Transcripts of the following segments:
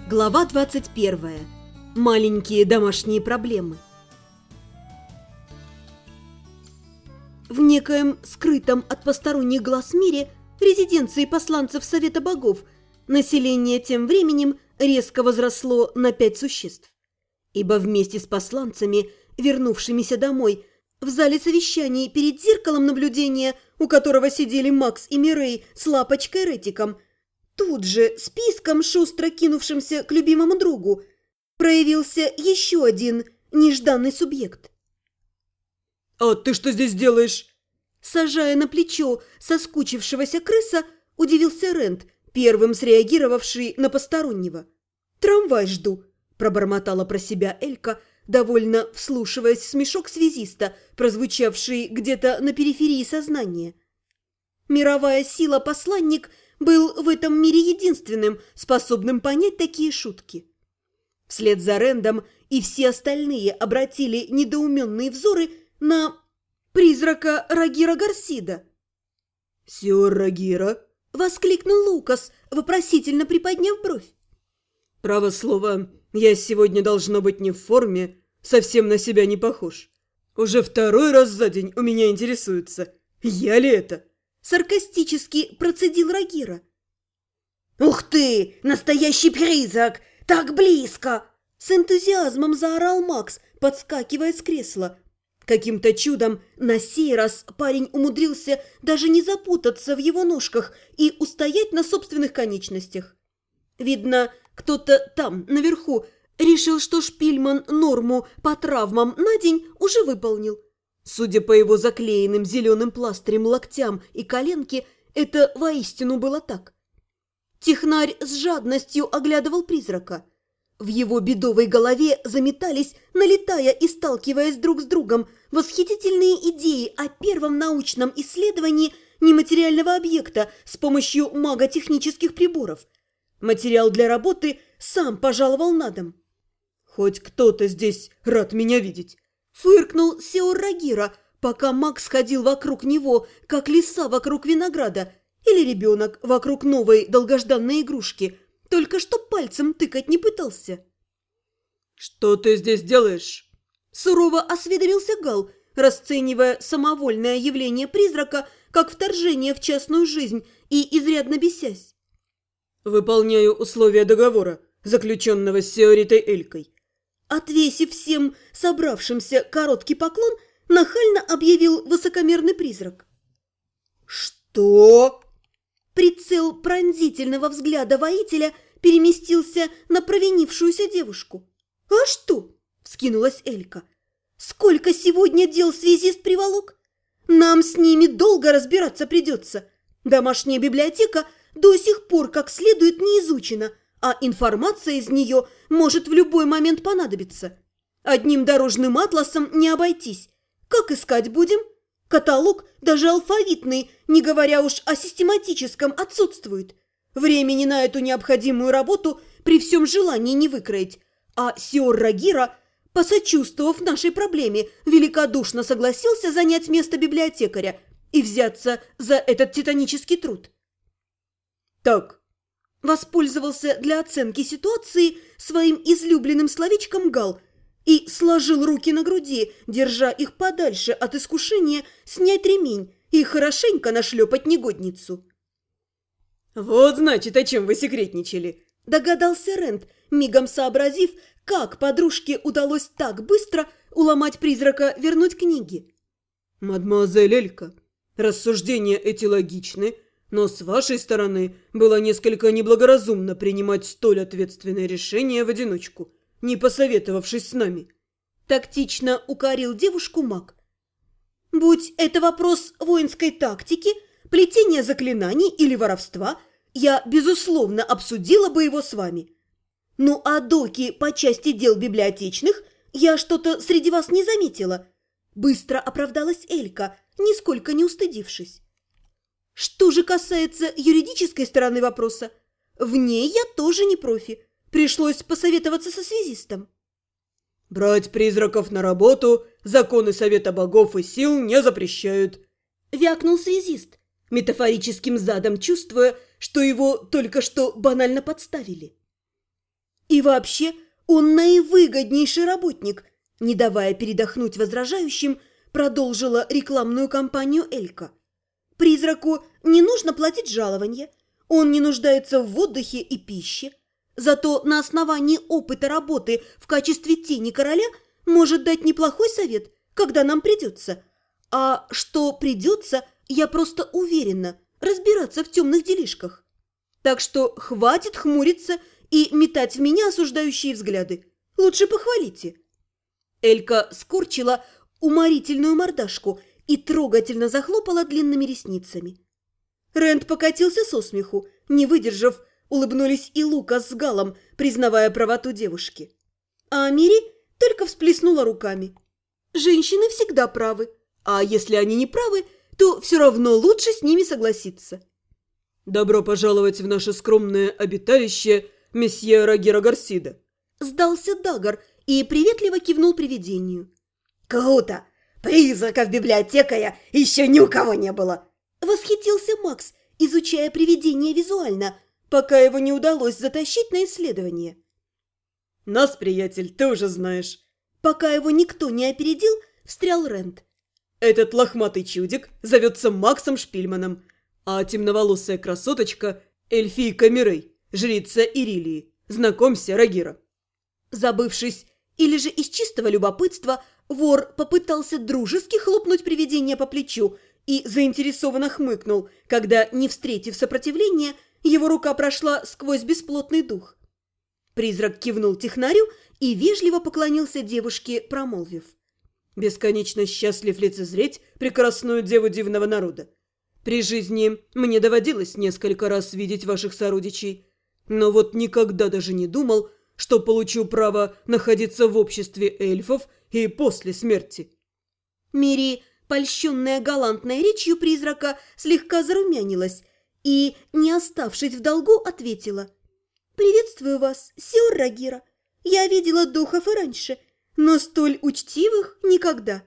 Глава 21. Маленькие домашние проблемы. В некоем скрытом от посторонних глаз мире резиденции посланцев Совета Богов население тем временем резко возросло на 5 существ. Ибо вместе с посланцами, вернувшимися домой, в зале совещаний перед зеркалом наблюдения, у которого сидели Макс и Мирей с Лапочкой Ретиком, тут же, списком шустро кинувшимся к любимому другу, проявился еще один нежданный субъект. «А ты что здесь делаешь?» Сажая на плечо соскучившегося крыса, удивился Рент, первым среагировавший на постороннего. «Трамвай жду», – пробормотала про себя Элька, довольно вслушиваясь в смешок связиста, прозвучавший где-то на периферии сознания. Мировая сила-посланник был в этом мире единственным, способным понять такие шутки. Вслед за Рэндом и все остальные обратили недоуменные взоры на призрака Рагира Гарсида. «Сиор Рагира?» – воскликнул Лукас, вопросительно приподняв бровь. «Право слово, я сегодня должно быть не в форме, совсем на себя не похож. Уже второй раз за день у меня интересуются, я ли это?» Саркастически процедил Рагира. «Ух ты! Настоящий призрак! Так близко!» С энтузиазмом заорал Макс, подскакивая с кресла. Каким-то чудом на сей раз парень умудрился даже не запутаться в его ножках и устоять на собственных конечностях. Видно, кто-то там, наверху, решил, что Шпильман норму по травмам на день уже выполнил. Судя по его заклеенным зеленым пластырем локтям и коленке, это воистину было так. Технарь с жадностью оглядывал призрака. В его бедовой голове заметались, налетая и сталкиваясь друг с другом, восхитительные идеи о первом научном исследовании нематериального объекта с помощью маготехнических приборов. Материал для работы сам пожаловал на дом. «Хоть кто-то здесь рад меня видеть!» Фыркнул сиор Рагира, пока Макс ходил вокруг него, как лиса вокруг винограда, или ребенок вокруг новой долгожданной игрушки, только что пальцем тыкать не пытался. «Что ты здесь делаешь?» Сурово осведомился Гал, расценивая самовольное явление призрака как вторжение в частную жизнь и изрядно бесясь. «Выполняю условия договора, заключенного с сиоритой Элькой». Отвесив всем собравшимся короткий поклон, нахально объявил высокомерный призрак. «Что?» Прицел пронзительного взгляда воителя переместился на провинившуюся девушку. «А что?» – вскинулась Элька. «Сколько сегодня дел связист приволок? Нам с ними долго разбираться придется. Домашняя библиотека до сих пор как следует не изучена, а информация из нее может в любой момент понадобиться. Одним дорожным атласом не обойтись. Как искать будем? Каталог, даже алфавитный, не говоря уж о систематическом, отсутствует. Времени на эту необходимую работу при всем желании не выкроить. А сиор Рагира, посочувствовав нашей проблеме, великодушно согласился занять место библиотекаря и взяться за этот титанический труд. «Так», воспользовался для оценки ситуации своим излюбленным словечком Гал и сложил руки на груди, держа их подальше от искушения снять ремень и хорошенько нашлепать негодницу. «Вот, значит, о чем вы секретничали», – догадался Рент, мигом сообразив, как подружке удалось так быстро уломать призрака вернуть книги. «Мадемуазель Элька, рассуждения эти логичны, но с вашей стороны было несколько неблагоразумно принимать столь ответственное решение в одиночку, не посоветовавшись с нами». Тактично укорил девушку маг. «Будь это вопрос воинской тактики, плетения заклинаний или воровства, я, безусловно, обсудила бы его с вами. Ну а доки по части дел библиотечных я что-то среди вас не заметила». Быстро оправдалась Элька, нисколько не устыдившись. Что же касается юридической стороны вопроса, в ней я тоже не профи. Пришлось посоветоваться со связистом. «Брать призраков на работу законы Совета Богов и Сил не запрещают», – вякнул связист, метафорическим задом чувствуя, что его только что банально подставили. И вообще, он наивыгоднейший работник. Не давая передохнуть возражающим, продолжила рекламную кампанию Элька. Призраку не нужно платить жалование, он не нуждается в отдыхе и пище. Зато на основании опыта работы в качестве тени короля может дать неплохой совет, когда нам придется. А что придется, я просто уверена, разбираться в темных делишках. Так что хватит хмуриться и метать в меня осуждающие взгляды. Лучше похвалите». Элька скорчила уморительную мордашку и трогательно захлопала длинными ресницами. Рэнд покатился со смеху, не выдержав, улыбнулись и Лукас с Галом, признавая правоту девушки. А Мири только всплеснула руками. Женщины всегда правы, а если они не правы, то все равно лучше с ними согласиться. «Добро пожаловать в наше скромное обиталище, месье Рагира Гарсида!» Сдался Дагар и приветливо кивнул привидению. «Круто! Призраков библиотекаря еще ни у кого не было!» Восхитился Макс, изучая привидение визуально, пока его не удалось затащить на исследование. «Нас, приятель, ты уже знаешь». Пока его никто не опередил, встрял Рэнд. «Этот лохматый чудик зовется Максом Шпильманом, а темноволосая красоточка – эльфийка Мирей, жрица Ирилии. Знакомься, Рагира». Забывшись или же из чистого любопытства, вор попытался дружески хлопнуть привидение по плечу и заинтересованно хмыкнул, когда, не встретив сопротивления, его рука прошла сквозь бесплотный дух. Призрак кивнул технарю и вежливо поклонился девушке, промолвив. «Бесконечно счастлив лицезреть прекрасную деву дивного народа. При жизни мне доводилось несколько раз видеть ваших сородичей, но вот никогда даже не думал, что получу право находиться в обществе эльфов и после смерти». Мири, польщенная галантной речью призрака, слегка зарумянилась и, не оставшись в долгу, ответила. «Приветствую вас, сиор Рагира. Я видела духов и раньше, но столь учтивых никогда».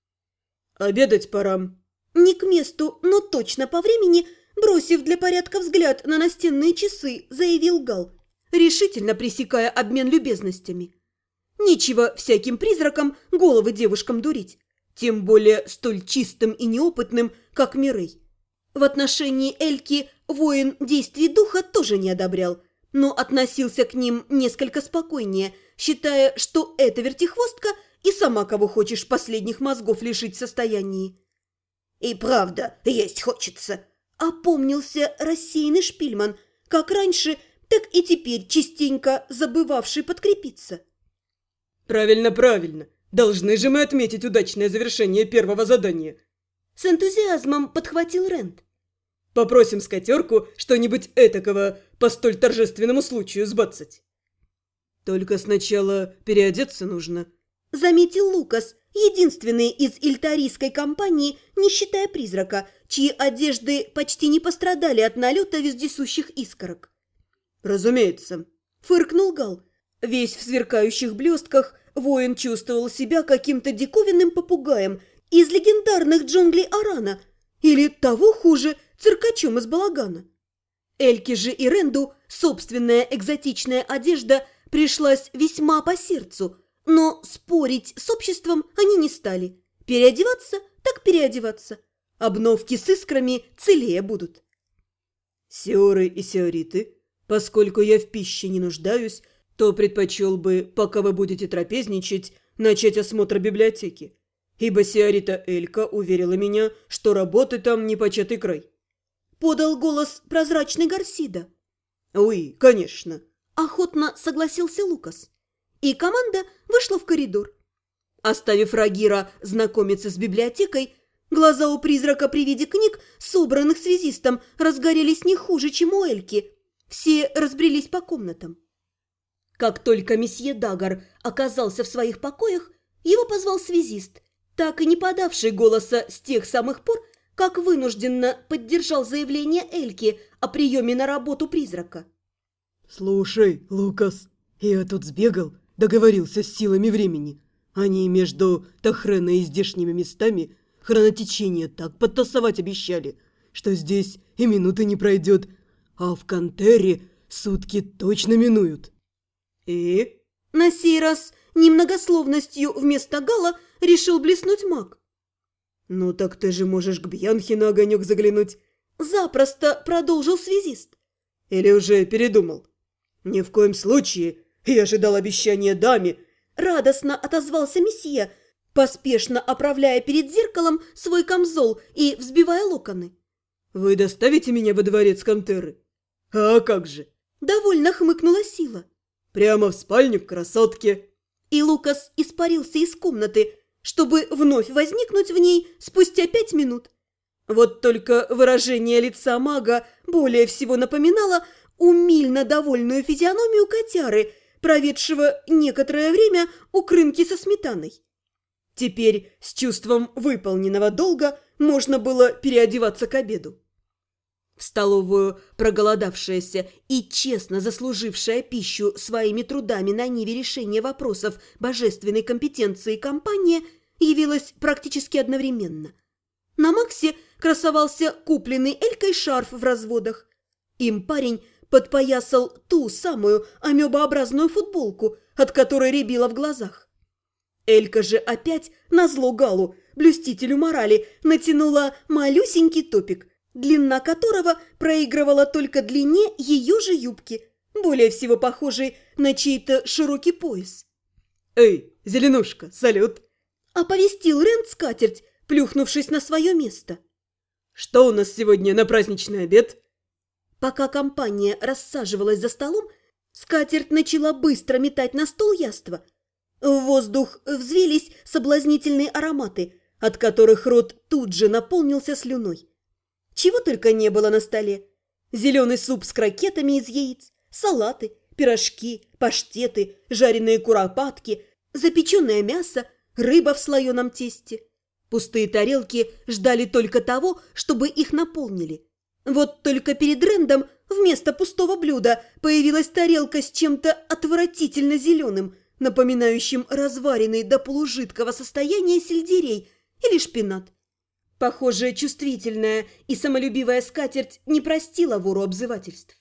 «Обедать пора». Не к месту, но точно по времени, бросив для порядка взгляд на настенные часы, заявил Гал, решительно пресекая обмен любезностями. Нечего всяким призракам головы девушкам дурить, тем более столь чистым и неопытным, как Мирей. В отношении Эльки воин действий духа тоже не одобрял, но относился к ним несколько спокойнее, считая, что эта вертихвостка и сама кого хочешь последних мозгов лишить в состоянии. «И правда, есть хочется», – опомнился рассеянный Шпильман, как раньше, так и теперь частенько забывавший подкрепиться. «Правильно, правильно. Должны же мы отметить удачное завершение первого задания». С энтузиазмом подхватил Рэнд. «Попросим скатерку что-нибудь этакого по столь торжественному случаю сбацать». «Только сначала переодеться нужно», – заметил Лукас, единственный из ильтарийской компании, не считая призрака, чьи одежды почти не пострадали от налета вездесущих искорок. «Разумеется», – фыркнул Гал. Весь в сверкающих блестках воин чувствовал себя каким-то диковинным попугаем из легендарных джунглей Арана или, того хуже, циркачом из балагана. Эльке же и Ренду собственная экзотичная одежда пришлась весьма по сердцу, но спорить с обществом они не стали. Переодеваться так переодеваться. Обновки с искрами целее будут. «Сиоры и сиориты, поскольку я в пище не нуждаюсь, то предпочел бы, пока вы будете трапезничать, начать осмотр библиотеки, ибо сиорита Элька уверила меня, что работы там непочатый край». Подал голос прозрачный Гарсида. «Уи, конечно», – охотно согласился Лукас. И команда вышла в коридор. Оставив Рагира знакомиться с библиотекой, глаза у призрака при виде книг, собранных связистом, разгорелись не хуже, чем у Эльки. Все разбрелись по комнатам. Как только месье Дагар оказался в своих покоях, его позвал связист, так и не подавший голоса с тех самых пор, как вынужденно поддержал заявление Эльки о приеме на работу призрака. «Слушай, Лукас, я тут сбегал, договорился с силами времени. Они между Тахреной и здешними местами хронотечение так подтасовать обещали, что здесь и минуты не пройдет, а в Кантере сутки точно минуют». И? На сей раз немногословностью вместо Гала решил блеснуть маг. Ну так ты же можешь к Бьянхе на огонек заглянуть. Запросто продолжил связист. Или уже передумал? Ни в коем случае. Я же дал обещание даме. Радостно отозвался месье, поспешно оправляя перед зеркалом свой камзол и взбивая локоны. Вы доставите меня во дворец Кантеры? А как же? Довольно хмыкнула Сила. Прямо в спальню к красотке. И Лукас испарился из комнаты, чтобы вновь возникнуть в ней спустя 5 минут. Вот только выражение лица мага более всего напоминало умильно довольную физиономию котяры, проведшего некоторое время у крынки со сметаной. Теперь с чувством выполненного долга можно было переодеваться к обеду. В столовую проголодавшаяся и честно заслужившая пищу своими трудами на ниве решения вопросов божественной компетенции компания явилась практически одновременно. На Максе красовался купленный Элькой шарф в разводах. Им парень подпоясал ту самую амебообразную футболку, от которой рябило в глазах. Элька же опять, назло Галу, блюстителю морали, натянула малюсенький топик, длина которого проигрывала только длине ее же юбки, более всего похожей на чей-то широкий пояс. «Эй, Зеленушка, салют!» – оповестил Рент скатерть, плюхнувшись на свое место. «Что у нас сегодня на праздничный обед?» Пока компания рассаживалась за столом, скатерть начала быстро метать на стол яства. В воздух взвелись соблазнительные ароматы, от которых рот тут же наполнился слюной. Чего только не было на столе. Зеленый суп с крокетами из яиц, салаты, пирожки, паштеты, жареные куропатки, запеченное мясо, рыба в слоеном тесте. Пустые тарелки ждали только того, чтобы их наполнили. Вот только перед Рэндом вместо пустого блюда появилась тарелка с чем-то отвратительно зеленым, напоминающим разваренный до полужидкого состояния сельдерей или шпинат. Похоже, чувствительная и самолюбивая скатерть не простила вору обзывательств.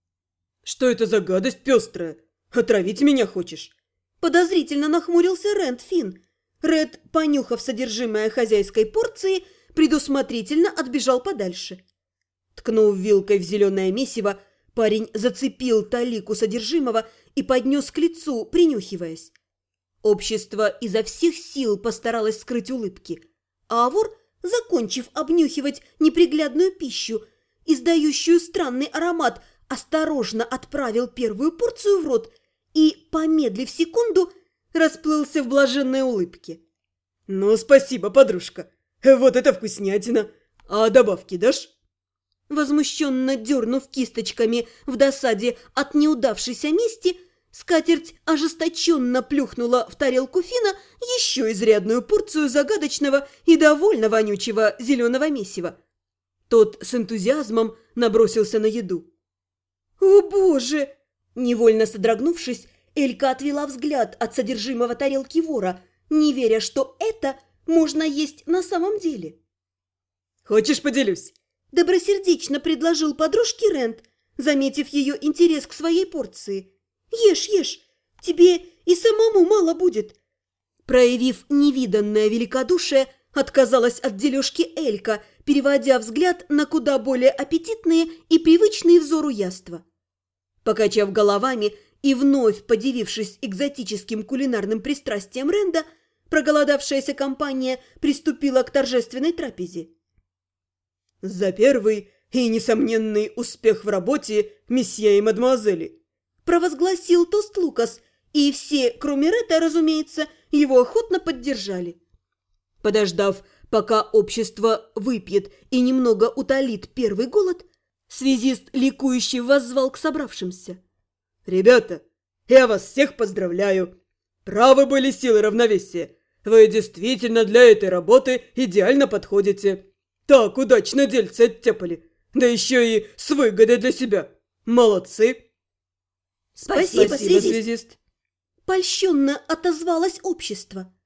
«Что это за гадость пестрая? Отравить меня хочешь?» Подозрительно нахмурился Рэнд Финн. Ред, понюхав содержимое хозяйской порции, предусмотрительно отбежал подальше. Ткнув вилкой в зеленое месиво, парень зацепил талику содержимого и поднес к лицу, принюхиваясь. Общество изо всех сил постаралось скрыть улыбки, а вор, закончив обнюхивать неприглядную пищу, издающую странный аромат, осторожно отправил первую порцию в рот и, помедлив секунду, расплылся в блаженной улыбке. «Ну, спасибо, подружка. Вот это вкуснятина. А добавки дашь?» Возмущенно дернув кисточками в досаде от неудавшейся мести, скатерть ожесточенно плюхнула в тарелку Фина еще изрядную порцию загадочного и довольно вонючего зеленого месива. Тот с энтузиазмом набросился на еду. «О, боже!» Невольно содрогнувшись, Элька отвела взгляд от содержимого тарелки вора, не веря, что это можно есть на самом деле. «Хочешь, поделюсь?» Добросердечно предложил подружке Рент, заметив ее интерес к своей порции. «Ешь, ешь, тебе и самому мало будет». Проявив невиданное великодушие, отказалась от дележки Элька, переводя взгляд на куда более аппетитные и привычные взору яства. Покачав головами и вновь подивившись экзотическим кулинарным пристрастием Ренда, проголодавшаяся компания приступила к торжественной трапезе. «За первый и несомненный успех в работе, месье и мадемуазели!» провозгласил тост Лукас, и все, кроме Ретта, разумеется, его охотно поддержали. Подождав, пока общество выпьет и немного утолит первый голод, связист ликующе воззвал к собравшимся. «Ребята, я вас всех поздравляю! Правы были силы равновесия. Вы действительно для этой работы идеально подходите. Так удачно дельцы оттяпали, да еще и с выгодой для себя. Молодцы!» Спасибо, связист. Польщенно отозвалось общество.